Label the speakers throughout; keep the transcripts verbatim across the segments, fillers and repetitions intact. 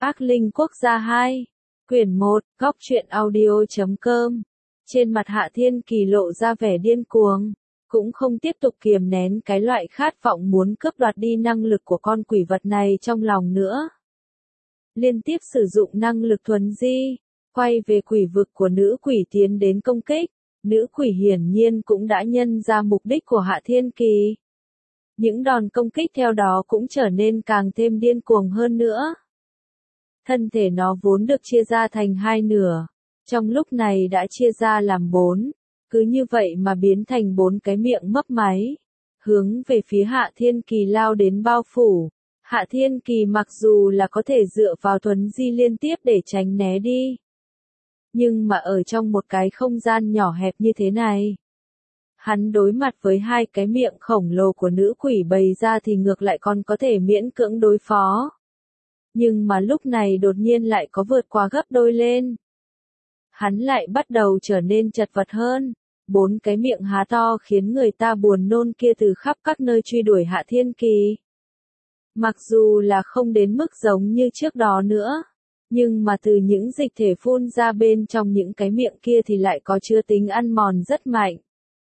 Speaker 1: Ác Linh Quốc gia hai. Quyển một, góc truyện audio chấm com. Trên mặt Hạ Thiên Kỳ lộ ra vẻ điên cuồng, cũng không tiếp tục kiềm nén cái loại khát vọng muốn cướp đoạt đi năng lực của con quỷ vật này trong lòng nữa. Liên tiếp sử dụng năng lực thuấn di, quay về quỷ vực của nữ quỷ tiến đến công kích. Nữ quỷ hiển nhiên cũng đã nhân ra mục đích của Hạ Thiên Kỳ. Những đòn công kích theo đó cũng trở nên càng thêm điên cuồng hơn nữa. Thân thể nó vốn được chia ra thành hai nửa, trong lúc này đã chia ra làm bốn, cứ như vậy mà biến thành bốn cái miệng mấp máy, hướng về phía Hạ Thiên Kỳ lao đến bao phủ. Hạ Thiên Kỳ mặc dù là có thể dựa vào thuấn di liên tiếp để tránh né đi, nhưng mà ở trong một cái không gian nhỏ hẹp như thế này, hắn đối mặt với hai cái miệng khổng lồ của nữ quỷ bày ra thì ngược lại còn có thể miễn cưỡng đối phó. Nhưng mà lúc này đột nhiên lại có vượt qua gấp đôi lên. Hắn lại bắt đầu trở nên chật vật hơn. Bốn cái miệng há to khiến người ta buồn nôn kia từ khắp các nơi truy đuổi Hạ Thiên Kỳ. Mặc dù là không đến mức giống như trước đó nữa, nhưng mà từ những dịch thể phun ra bên trong những cái miệng kia thì lại có chứa tính ăn mòn rất mạnh.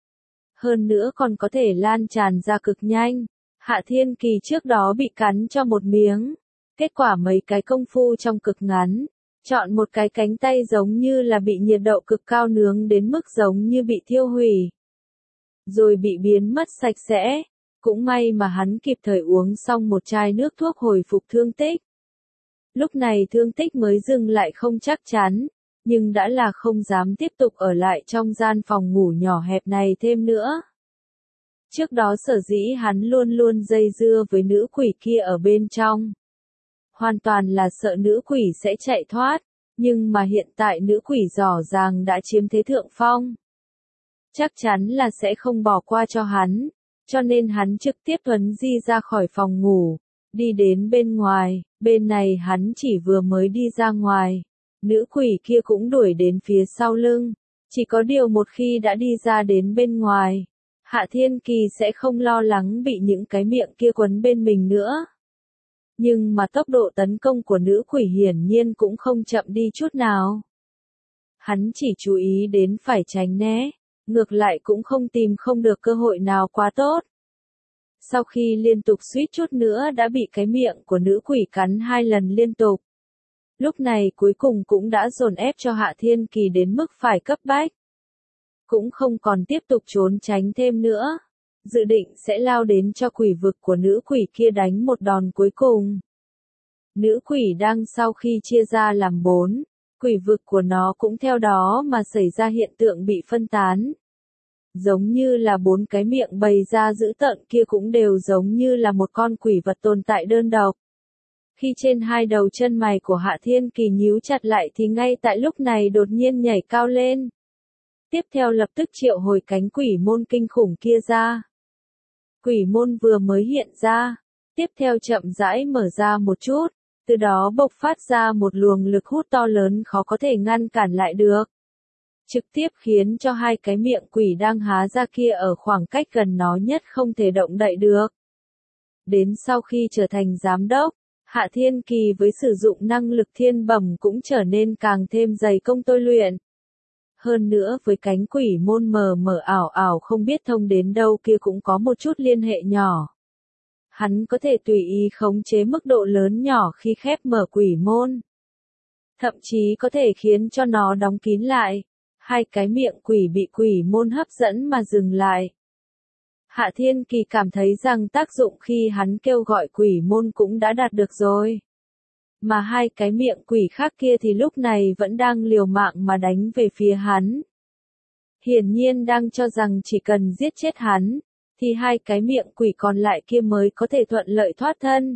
Speaker 1: Hơn nữa còn có thể lan tràn ra cực nhanh. Hạ Thiên Kỳ trước đó bị cắn cho một miếng. Kết quả mấy cái công phu trong cực ngắn, chọn một cái cánh tay giống như là bị nhiệt độ cực cao nướng đến mức giống như bị thiêu hủy. Rồi bị biến mất sạch sẽ. Cũng may mà hắn kịp thời uống xong một chai nước thuốc hồi phục thương tích. Lúc này thương tích mới dừng lại không chắc chắn, nhưng đã là không dám tiếp tục ở lại trong gian phòng ngủ nhỏ hẹp này thêm nữa. Trước đó sở dĩ hắn luôn luôn dây dưa với nữ quỷ kia ở bên trong. Hoàn toàn là sợ nữ quỷ sẽ chạy thoát, nhưng mà hiện tại nữ quỷ rõ ràng đã chiếm thế thượng phong. Chắc chắn là sẽ không bỏ qua cho hắn, cho nên hắn trực tiếp thuấn di ra khỏi phòng ngủ, đi đến bên ngoài. Bên này hắn chỉ vừa mới đi ra ngoài, nữ quỷ kia cũng đuổi đến phía sau lưng. Chỉ có điều một khi đã đi ra đến bên ngoài, Hạ Thiên Kỳ sẽ không lo lắng bị những cái miệng kia quấn bên mình nữa. Nhưng mà tốc độ tấn công của nữ quỷ hiển nhiên cũng không chậm đi chút nào. Hắn chỉ chú ý đến phải tránh né, ngược lại cũng không tìm không được cơ hội nào quá tốt. Sau khi liên tục suýt chút nữa đã bị cái miệng của nữ quỷ cắn hai lần liên tục. Lúc này cuối cùng cũng đã dồn ép cho Hạ Thiên Kỳ đến mức phải cấp bách. Cũng không còn tiếp tục trốn tránh thêm nữa. Dự định sẽ lao đến cho quỷ vực của nữ quỷ kia đánh một đòn cuối cùng. Nữ quỷ đang sau khi chia ra làm bốn, quỷ vực của nó cũng theo đó mà xảy ra hiện tượng bị phân tán. Giống như là bốn cái miệng bày ra dữ tợn kia cũng đều giống như là một con quỷ vật tồn tại đơn độc. Khi trên hai đầu chân mày của Hạ Thiên Kỳ nhíu chặt lại thì ngay tại lúc này đột nhiên nhảy cao lên. Tiếp theo lập tức triệu hồi cánh quỷ môn kinh khủng kia ra. Quỷ môn vừa mới hiện ra, tiếp theo chậm rãi mở ra một chút, từ đó bộc phát ra một luồng lực hút to lớn khó có thể ngăn cản lại được. Trực tiếp khiến cho hai cái miệng quỷ đang há ra kia ở khoảng cách gần nó nhất không thể động đậy được. Đến sau khi trở thành giám đốc, Hạ Thiên Kỳ với sử dụng năng lực thiên bẩm cũng trở nên càng thêm dày công tôi luyện. Hơn nữa với cánh quỷ môn mờ mờ ảo ảo không biết thông đến đâu kia cũng có một chút liên hệ nhỏ. Hắn có thể tùy ý khống chế mức độ lớn nhỏ khi khép mở quỷ môn. Thậm chí có thể khiến cho nó đóng kín lại. Hai cái miệng quỷ bị quỷ môn hấp dẫn mà dừng lại. Hạ Thiên Kỳ cảm thấy rằng tác dụng khi hắn kêu gọi quỷ môn cũng đã đạt được rồi. Mà hai cái miệng quỷ khác kia thì lúc này vẫn đang liều mạng mà đánh về phía hắn. Hiển nhiên đang cho rằng chỉ cần giết chết hắn, thì hai cái miệng quỷ còn lại kia mới có thể thuận lợi thoát thân.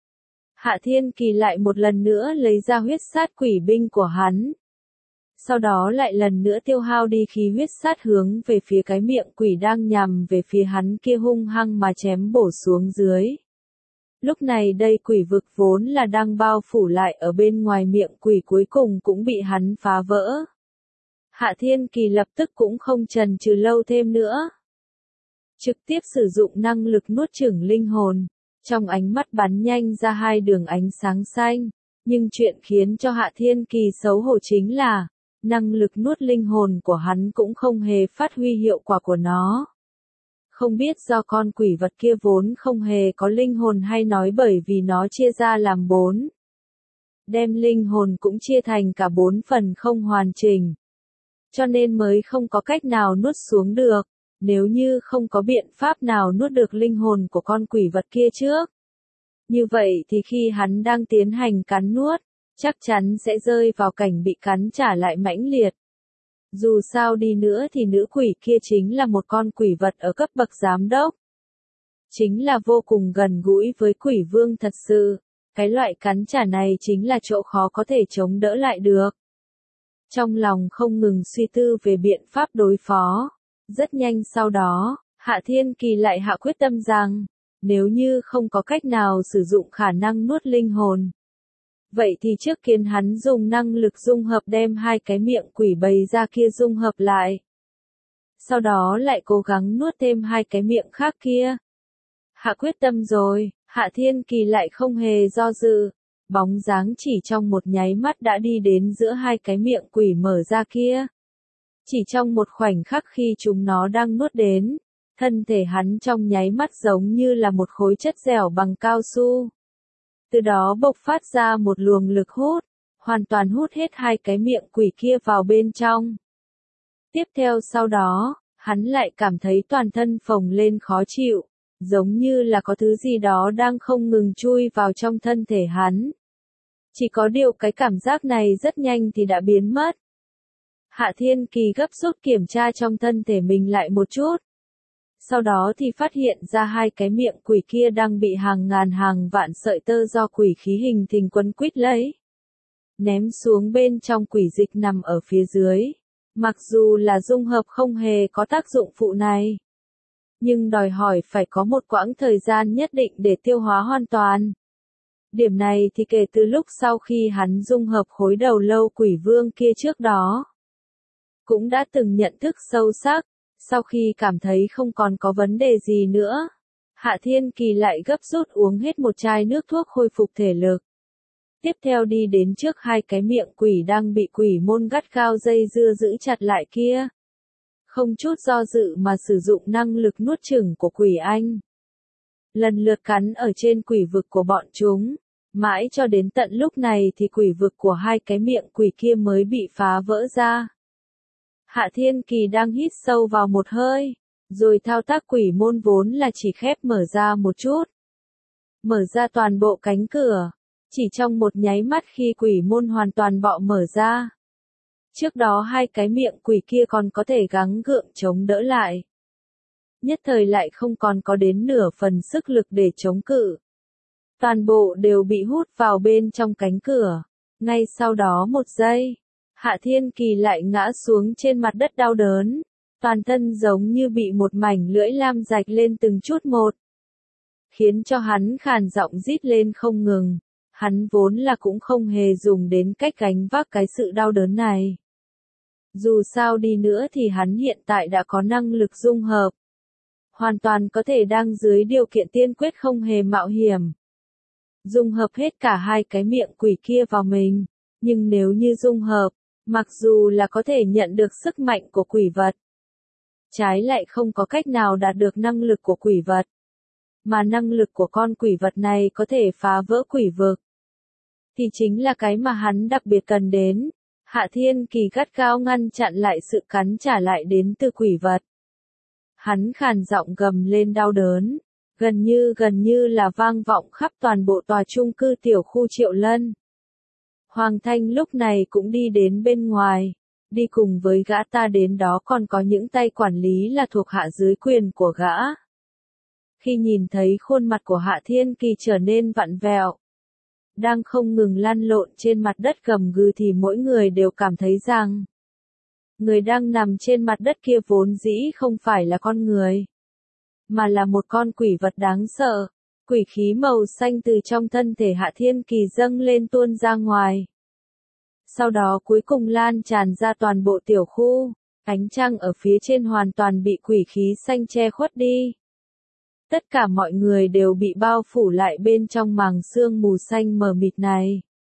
Speaker 1: Hạ Thiên Kỳ lại một lần nữa lấy ra huyết sát quỷ binh của hắn. Sau đó lại lần nữa tiêu hao đi khí huyết sát hướng về phía cái miệng quỷ đang nhằm về phía hắn kia hung hăng mà chém bổ xuống dưới. Lúc này đây quỷ vực vốn là đang bao phủ lại ở bên ngoài miệng quỷ cuối cùng cũng bị hắn phá vỡ. Hạ Thiên Kỳ lập tức cũng không chần chừ lâu thêm nữa. Trực tiếp sử dụng năng lực nuốt chửng linh hồn, trong ánh mắt bắn nhanh ra hai đường ánh sáng xanh, Nhưng chuyện khiến cho Hạ Thiên Kỳ xấu hổ chính là, năng lực nuốt linh hồn của hắn cũng không hề phát huy hiệu quả của nó. Không biết do con quỷ vật kia vốn không hề có linh hồn hay nói bởi vì nó chia ra làm bốn. Đem linh hồn cũng chia thành cả bốn phần không hoàn chỉnh. Cho nên mới không có cách nào nuốt xuống được, nếu như không có biện pháp nào nuốt được linh hồn của con quỷ vật kia trước. Như vậy thì khi hắn đang tiến hành cắn nuốt, chắc chắn sẽ rơi vào cảnh bị cắn trả lại mãnh liệt. Dù sao đi nữa thì nữ quỷ kia chính là một con quỷ vật ở cấp bậc giám đốc. Chính là vô cùng gần gũi với quỷ vương thật sự, cái loại cắn trả này chính là chỗ khó có thể chống đỡ lại được. Trong lòng không ngừng suy tư về biện pháp đối phó, rất nhanh sau đó, Hạ Thiên Kỳ lại hạ quyết tâm rằng, nếu như không có cách nào sử dụng khả năng nuốt linh hồn, vậy thì trước tiên hắn dùng năng lực dung hợp đem hai cái miệng quỷ bầy ra kia dung hợp lại. Sau đó lại cố gắng nuốt thêm hai cái miệng khác kia. Hạ quyết tâm rồi, Hạ Thiên Kỳ lại không hề do dự. Bóng dáng chỉ trong một nháy mắt đã đi đến giữa hai cái miệng quỷ mở ra kia. Chỉ trong một khoảnh khắc khi chúng nó đang nuốt đến, thân thể hắn trong nháy mắt giống như là một khối chất dẻo bằng cao su. Từ đó bộc phát ra một luồng lực hút, hoàn toàn hút hết hai cái miệng quỷ kia vào bên trong. Tiếp theo sau đó, hắn lại cảm thấy toàn thân phồng lên khó chịu, giống như là có thứ gì đó đang không ngừng chui vào trong thân thể hắn. Chỉ có điều cái cảm giác này rất nhanh thì đã biến mất. Hạ Thiên Kỳ gấp rút kiểm tra trong thân thể mình lại một chút. Sau đó thì phát hiện ra hai cái miệng quỷ kia đang bị hàng ngàn hàng vạn sợi tơ do quỷ khí hình thành quấn quýt lấy. Ném xuống bên trong quỷ dịch nằm ở phía dưới. Mặc dù là dung hợp không hề có tác dụng phụ này, nhưng đòi hỏi phải có một quãng thời gian nhất định để tiêu hóa hoàn toàn. Điểm này thì kể từ lúc sau khi hắn dung hợp khối đầu lâu quỷ vương kia trước đó, cũng đã từng nhận thức sâu sắc. Sau khi cảm thấy không còn có vấn đề gì nữa, Hạ Thiên Kỳ lại gấp rút uống hết một chai nước thuốc khôi phục thể lực. Tiếp theo đi đến trước hai cái miệng quỷ đang bị quỷ môn gắt gao dây dưa giữ chặt lại kia. Không chút do dự mà sử dụng năng lực nuốt chửng của quỷ anh. Lần lượt cắn ở trên quỷ vực của bọn chúng. Mãi cho đến tận lúc này thì quỷ vực của hai cái miệng quỷ kia mới bị phá vỡ ra. Hạ Thiên Kỳ đang hít sâu vào một hơi, rồi thao tác quỷ môn vốn là chỉ khép mở ra một chút. Mở ra toàn bộ cánh cửa, chỉ trong một nháy mắt khi quỷ môn hoàn toàn bọ mở ra. Trước đó hai cái miệng quỷ kia còn có thể gắng gượng chống đỡ lại. Nhất thời lại không còn có đến nửa phần sức lực để chống cự. Toàn bộ đều bị hút vào bên trong cánh cửa. Ngay sau đó một giây, Hạ Thiên Kỳ lại ngã xuống trên mặt đất đau đớn. Toàn thân giống như bị một mảnh lưỡi lam rạch lên từng chút một. Khiến cho hắn khàn giọng rít lên không ngừng. Hắn vốn là cũng không hề dùng đến cách gánh vác cái sự đau đớn này. Dù sao đi nữa thì hắn hiện tại đã có năng lực dung hợp. Hoàn toàn có thể đang dưới điều kiện tiên quyết không hề mạo hiểm. Dung hợp hết cả hai cái miệng quỷ kia vào mình. Nhưng nếu như dung hợp, mặc dù là có thể nhận được sức mạnh của quỷ vật, trái lại không có cách nào đạt được năng lực của quỷ vật. Mà năng lực của con quỷ vật này có thể phá vỡ quỷ vực. Thì chính là cái mà hắn đặc biệt cần đến. Hạ Thiên Kỳ gắt gao ngăn chặn lại sự cắn trả lại đến từ quỷ vật. Hắn khàn giọng gầm lên đau đớn. Gần như gần như là vang vọng khắp toàn bộ tòa chung cư tiểu khu Triệu Lân. Hoàng Thanh lúc này cũng đi đến bên ngoài. Đi cùng với gã ta đến đó còn có những tay quản lý là thuộc hạ dưới quyền của gã. Khi nhìn thấy khuôn mặt của Hạ Thiên Kỳ trở nên vặn vẹo, đang không ngừng lăn lộn trên mặt đất gầm gừ thì mỗi người đều cảm thấy rằng người đang nằm trên mặt đất kia vốn dĩ không phải là con người, mà là một con quỷ vật đáng sợ. Quỷ khí màu xanh từ trong thân thể Hạ Thiên Kỳ dâng lên tuôn ra ngoài. Sau đó cuối cùng lan tràn ra toàn bộ tiểu khu, ánh trăng ở phía trên hoàn toàn bị quỷ khí xanh che khuất đi. Tất cả mọi người đều bị bao phủ lại bên trong màng sương mù xanh mờ mịt này.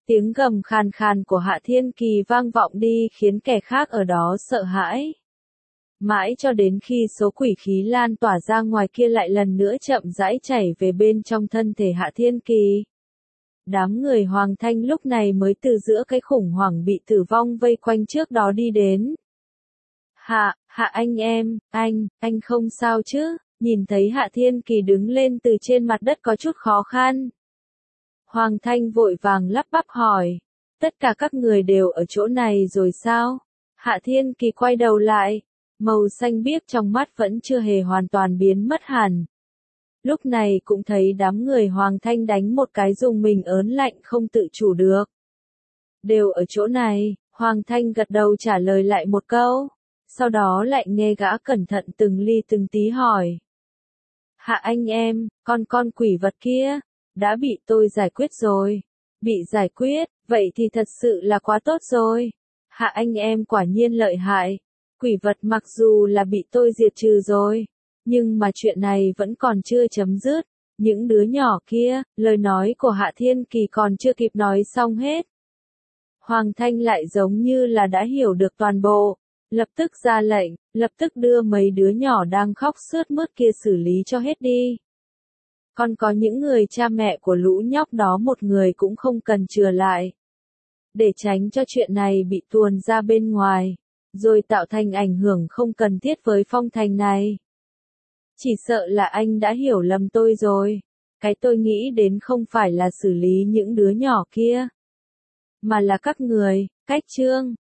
Speaker 1: Tiếng gầm khàn khàn của Hạ Thiên Kỳ vang vọng đi khiến kẻ khác ở đó sợ hãi. Mãi cho đến khi số quỷ khí lan tỏa ra ngoài kia lại lần nữa chậm rãi chảy về bên trong thân thể Hạ Thiên Kỳ. Đám người Hoàng Thanh lúc này mới từ giữa cái khủng hoảng bị tử vong vây quanh trước đó đi đến. Hạ, Hạ anh em, anh, anh không sao chứ? Nhìn thấy Hạ Thiên Kỳ đứng lên từ trên mặt đất có chút khó khăn. Hoàng Thanh vội vàng lắp bắp hỏi. Tất cả các người đều ở chỗ này rồi sao? Hạ Thiên Kỳ quay đầu lại. Màu xanh biếc trong mắt vẫn chưa hề hoàn toàn biến mất hẳn. Lúc này cũng thấy đám người Hoàng Thanh đánh một cái dùng mình ớn lạnh không tự chủ được. Đều ở chỗ này, Hoàng Thanh gật đầu trả lời lại một câu. Sau đó lại nghe gã cẩn thận từng ly từng tí hỏi. Hạ anh em, con con quỷ vật kia, đã bị tôi giải quyết rồi. Bị giải quyết, vậy thì thật sự là quá tốt rồi. Hạ anh em quả nhiên lợi hại. Quỷ vật mặc dù là bị tôi diệt trừ rồi, nhưng mà chuyện này vẫn còn chưa chấm dứt. Những đứa nhỏ kia, lời nói của Hạ Thiên Kỳ còn chưa kịp nói xong hết. Hoàng Thanh lại giống như là đã hiểu được toàn bộ. Lập tức ra lệnh, lập tức đưa mấy đứa nhỏ đang khóc sướt mướt kia xử lý cho hết đi. Còn có những người cha mẹ của lũ nhóc đó một người cũng không cần chừa lại. Để tránh cho chuyện này bị tuồn ra bên ngoài, rồi tạo thành ảnh hưởng không cần thiết với phong thành này. Chỉ sợ là anh đã hiểu lầm tôi rồi. Cái tôi nghĩ đến không phải là xử lý những đứa nhỏ kia, mà là các người, Cách Trương.